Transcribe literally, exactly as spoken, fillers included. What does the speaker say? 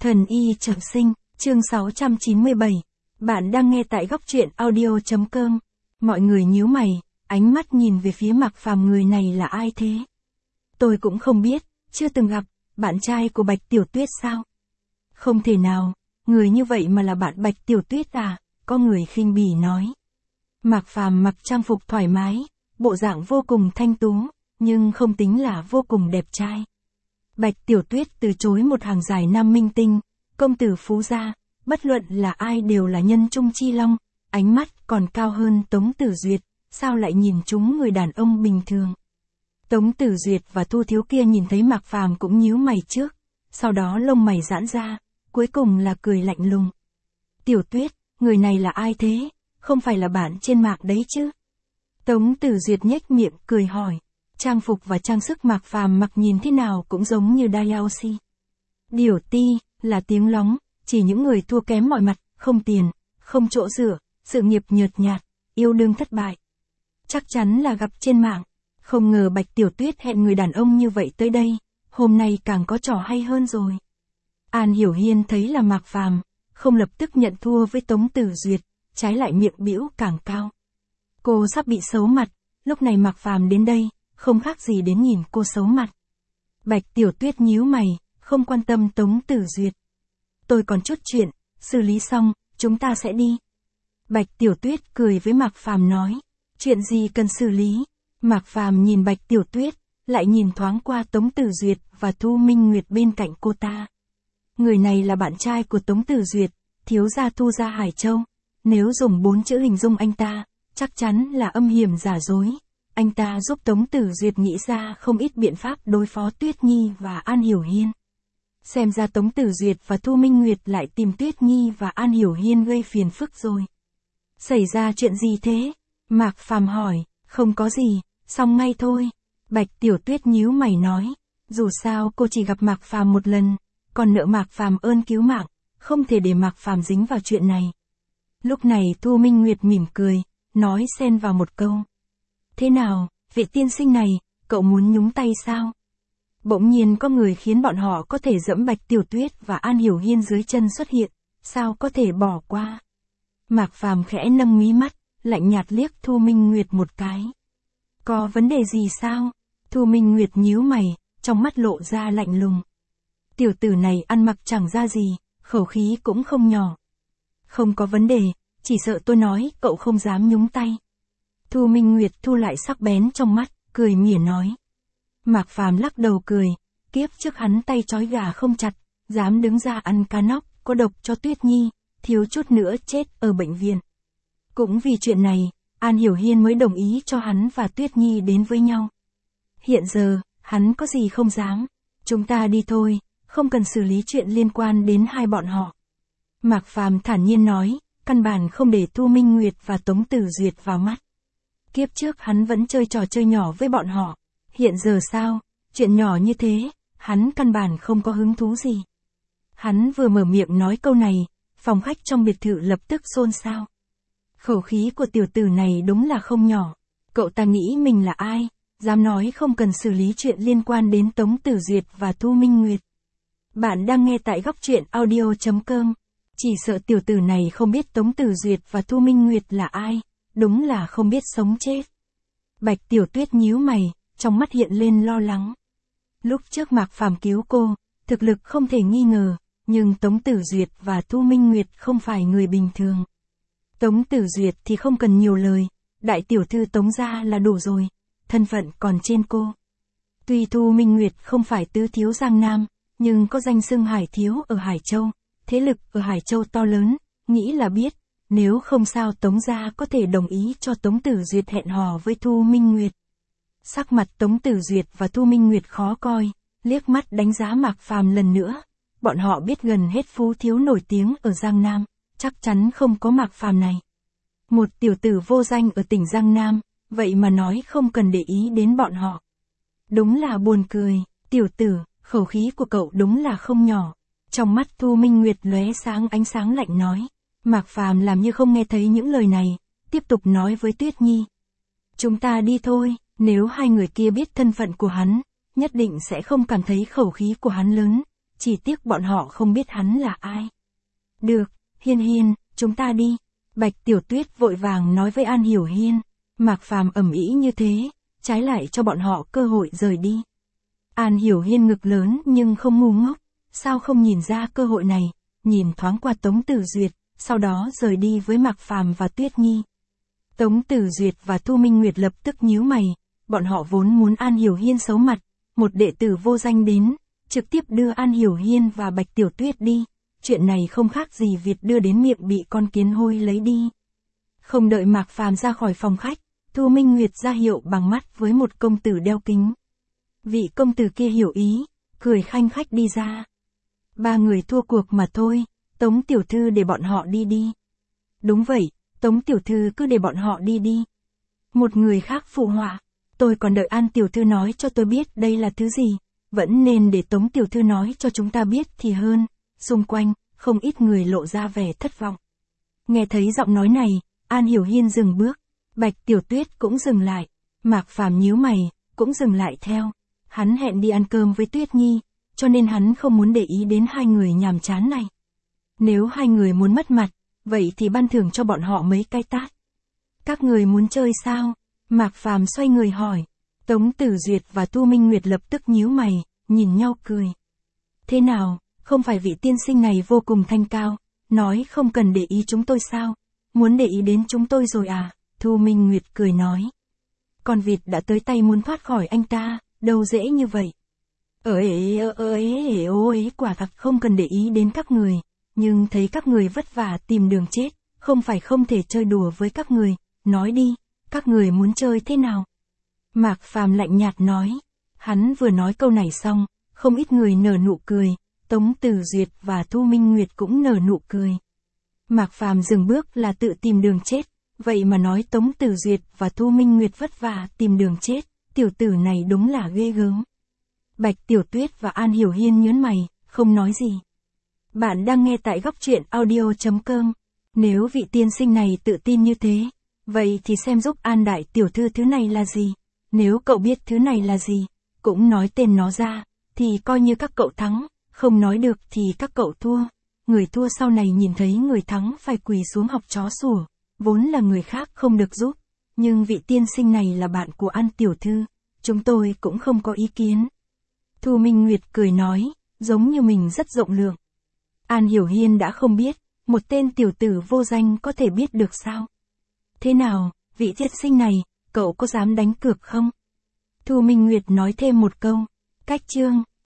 Thần y trọng sinh, chương sáu trăm chín mươi bảy. Bạn đang nghe tại góc truyện audio.com. Mọi người nhíu mày, ánh mắt nhìn về phía Mạc Phàm, người này là ai thế? Tôi cũng không biết, chưa từng gặp, bạn trai của Bạch Tiểu Tuyết sao? Không thể nào, người như vậy mà là bạn Bạch Tiểu Tuyết à? Có người khinh bỉ nói. Mạc Phàm mặc trang phục thoải mái, bộ dạng vô cùng thanh tú, nhưng không tính là vô cùng đẹp trai. Bạch Tiểu Tuyết từ chối một hàng dài nam minh tinh, công tử phú gia, bất luận là ai đều là nhân trung chi long, ánh mắt còn cao hơn Tống Tử Duyệt, sao lại nhìn chúng người đàn ông bình thường. Tống Tử Duyệt và Thu Thiếu kia nhìn thấy Mạc Phàm cũng nhíu mày trước, sau đó lông mày giãn ra, cuối cùng là cười lạnh lùng. Tiểu Tuyết, người này là ai thế, không phải là bạn trên mạng đấy chứ? Tống Tử Duyệt nhếch miệng cười hỏi. Trang phục và trang sức Mạc Phàm mặc nhìn thế nào cũng giống như Đai Si. Điểu ti, là tiếng lóng, chỉ những người thua kém mọi mặt, không tiền, không chỗ dựa, sự nghiệp nhợt nhạt, yêu đương thất bại. Chắc chắn là gặp trên mạng, không ngờ Bạch Tiểu Tuyết hẹn người đàn ông như vậy tới đây, hôm nay càng có trò hay hơn rồi. An Hiểu Hiên thấy là Mạc Phàm, không lập tức nhận thua với Tống Tử Duyệt, trái lại miệng bĩu càng cao. Cô sắp bị xấu mặt, lúc này Mạc Phàm đến đây, không khác gì đến nhìn cô xấu mặt. Bạch Tiểu Tuyết nhíu mày, không quan tâm Tống Tử Duyệt. Tôi còn chút chuyện, xử lý xong, chúng ta sẽ đi. Bạch Tiểu Tuyết cười với Mạc Phàm nói, chuyện gì cần xử lý? Mạc Phàm nhìn Bạch Tiểu Tuyết, lại nhìn thoáng qua Tống Tử Duyệt và Thu Minh Nguyệt bên cạnh cô ta. Người này là bạn trai của Tống Tử Duyệt, thiếu gia Thu gia Hải Châu. Nếu dùng bốn chữ hình dung anh ta, chắc chắn là âm hiểm giả dối. Anh ta giúp Tống Tử Duyệt nghĩ ra không ít biện pháp đối phó Tuyết Nhi và An Hiểu Hiên. Xem ra Tống Tử Duyệt và Thu Minh Nguyệt lại tìm Tuyết Nhi và An Hiểu Hiên gây phiền phức rồi. Xảy ra chuyện gì thế? Mạc Phàm hỏi, không có gì, xong ngay thôi. Bạch Tiểu Tuyết nhíu mày nói, dù sao cô chỉ gặp Mạc Phàm một lần, còn nợ Mạc Phàm ơn cứu mạng, không thể để Mạc Phàm dính vào chuyện này. Lúc này Thu Minh Nguyệt mỉm cười, nói xen vào một câu. Thế nào, vị tiên sinh này, cậu muốn nhúng tay sao? Bỗng nhiên có người khiến bọn họ có thể dẫm Bạch Tiểu Tuyết và An Hiểu Hiên dưới chân xuất hiện, sao có thể bỏ qua? Mạc Phàm khẽ nâng mí mắt, lạnh nhạt liếc Thu Minh Nguyệt một cái. Có vấn đề gì sao? Thu Minh Nguyệt nhíu mày, trong mắt lộ ra lạnh lùng. Tiểu tử này ăn mặc chẳng ra gì, khẩu khí cũng không nhỏ. Không có vấn đề, chỉ sợ tôi nói cậu không dám nhúng tay. Thu Minh Nguyệt thu lại sắc bén trong mắt, cười mỉa nói. Mạc Phàm lắc đầu cười, kiếp trước hắn tay trói gà không chặt, dám đứng ra ăn cá nóc, có độc cho Tuyết Nhi, thiếu chút nữa chết ở bệnh viện. Cũng vì chuyện này, An Hiểu Hiên mới đồng ý cho hắn và Tuyết Nhi đến với nhau. Hiện giờ, hắn có gì không dám, chúng ta đi thôi, không cần xử lý chuyện liên quan đến hai bọn họ. Mạc Phàm thản nhiên nói, căn bản không để Thu Minh Nguyệt và Tống Tử Duyệt vào mắt. Kiếp trước hắn vẫn chơi trò chơi nhỏ với bọn họ, hiện giờ sao, chuyện nhỏ như thế, hắn căn bản không có hứng thú gì. Hắn vừa mở miệng nói câu này, phòng khách trong biệt thự lập tức xôn xao. Khẩu khí của tiểu tử này đúng là không nhỏ, cậu ta nghĩ mình là ai, dám nói không cần xử lý chuyện liên quan đến Tống Tử Duyệt và Thu Minh Nguyệt. Bạn đang nghe tại góc truyện audio.com, chỉ sợ tiểu tử này không biết Tống Tử Duyệt và Thu Minh Nguyệt là ai. Đúng là không biết sống chết. Bạch Tiểu Tuyết nhíu mày, trong mắt hiện lên lo lắng. Lúc trước Mạc Phàm cứu cô, thực lực không thể nghi ngờ, nhưng Tống Tử Duyệt và Thu Minh Nguyệt không phải người bình thường. Tống Tử Duyệt thì không cần nhiều lời, đại tiểu thư Tống gia là đủ rồi, thân phận còn trên cô. Tuy Thu Minh Nguyệt không phải tứ thiếu Giang Nam, nhưng có danh xưng Hải thiếu ở Hải Châu, thế lực ở Hải Châu to lớn, nghĩ là biết. Nếu không sao Tống gia có thể đồng ý cho Tống Tử Duyệt hẹn hò với Thu Minh Nguyệt. Sắc mặt Tống Tử Duyệt và Thu Minh Nguyệt khó coi, liếc mắt đánh giá Mạc Phàm lần nữa. Bọn họ biết gần hết phú thiếu nổi tiếng ở Giang Nam, chắc chắn không có Mạc Phàm này. Một tiểu tử vô danh ở tỉnh Giang Nam, vậy mà nói không cần để ý đến bọn họ. Đúng là buồn cười, tiểu tử, khẩu khí của cậu đúng là không nhỏ. Trong mắt Thu Minh Nguyệt lóe sáng ánh sáng lạnh nói. Mạc Phàm làm như không nghe thấy những lời này, tiếp tục nói với Tuyết Nhi. Chúng ta đi thôi, nếu hai người kia biết thân phận của hắn, nhất định sẽ không cảm thấy khẩu khí của hắn lớn, chỉ tiếc bọn họ không biết hắn là ai. Được, Hiên Hiên, chúng ta đi. Bạch Tiểu Tuyết vội vàng nói với An Hiểu Hiên. Mạc Phàm ầm ĩ như thế, trái lại cho bọn họ cơ hội rời đi. An Hiểu Hiên ngực lớn nhưng không ngu ngốc, sao không nhìn ra cơ hội này, nhìn thoáng qua Tống Tử Duyệt, sau đó rời đi với Mạc Phàm và Tuyết Nhi. Tống Tử Duyệt và Thu Minh Nguyệt lập tức nhíu mày, bọn họ vốn muốn An Hiểu Hiên xấu mặt, một đệ tử vô danh đến, trực tiếp đưa An Hiểu Hiên và Bạch Tiểu Tuyết đi, chuyện này không khác gì việc đưa đến miệng bị con kiến hôi lấy đi. Không đợi Mạc Phàm ra khỏi phòng khách, Thu Minh Nguyệt ra hiệu bằng mắt với một công tử đeo kính. Vị công tử kia hiểu ý, cười khanh khách đi ra. Ba người thua cuộc mà thôi, Tống tiểu thư để bọn họ đi đi. Đúng vậy, Tống tiểu thư cứ để bọn họ đi đi. Một người khác phụ họa, tôi còn đợi An tiểu thư nói cho tôi biết đây là thứ gì, vẫn nên để Tống tiểu thư nói cho chúng ta biết thì hơn. Xung quanh, không ít người lộ ra vẻ thất vọng. Nghe thấy giọng nói này, An Hiểu Hiên dừng bước, Bạch Tiểu Tuyết cũng dừng lại, Mạc Phàm nhíu mày, cũng dừng lại theo. Hắn hẹn đi ăn cơm với Tuyết Nhi, cho nên hắn không muốn để ý đến hai người nhàm chán này. Nếu hai người muốn mất mặt, vậy thì ban thưởng cho bọn họ mấy cái tát. Các người muốn chơi sao? Mạc Phàm xoay người hỏi. Tống Tử Duyệt và Thu Minh Nguyệt lập tức nhíu mày, nhìn nhau cười. Thế nào, không phải vị tiên sinh này vô cùng thanh cao, nói không cần để ý chúng tôi sao? Muốn để ý đến chúng tôi rồi à? Thu Minh Nguyệt cười nói. Con vịt đã tới tay muốn thoát khỏi anh ta, đâu dễ như vậy. Ở ế ơ ế ô ấy quả thật không cần để ý đến các người, nhưng thấy các người vất vả tìm đường chết, không phải không thể chơi đùa với các người, nói đi, các người muốn chơi thế nào? Mạc Phàm lạnh nhạt nói. Hắn vừa nói câu này xong, không ít người nở nụ cười, Tống Tử Duyệt và Thu Minh Nguyệt cũng nở nụ cười. Mạc Phàm dừng bước là tự tìm đường chết, vậy mà nói Tống Tử Duyệt và Thu Minh Nguyệt vất vả tìm đường chết, tiểu tử này đúng là ghê gớm. Bạch Tiểu Tuyết và An Hiểu Hiên nhớn mày, không nói gì. Bạn đang nghe tại góc truyện audio chấm com. Nếu vị tiên sinh này tự tin như thế, vậy thì xem giúp An đại tiểu thư thứ này là gì. Nếu cậu biết thứ này là gì, cũng nói tên nó ra, thì coi như các cậu thắng, không nói được thì các cậu thua. Người thua sau này nhìn thấy người thắng phải quỳ xuống học chó sủa, vốn là người khác không được giúp, nhưng vị tiên sinh này là bạn của An tiểu thư, chúng tôi cũng không có ý kiến. Thu Minh Nguyệt cười nói, giống như mình rất rộng lượng. An Hiểu Hiên đã không biết, một tên tiểu tử vô danh có thể biết được sao? Thế nào, vị tiên sinh này, cậu có dám đánh cược không? Thu Minh Nguyệt nói thêm một câu, cách chương.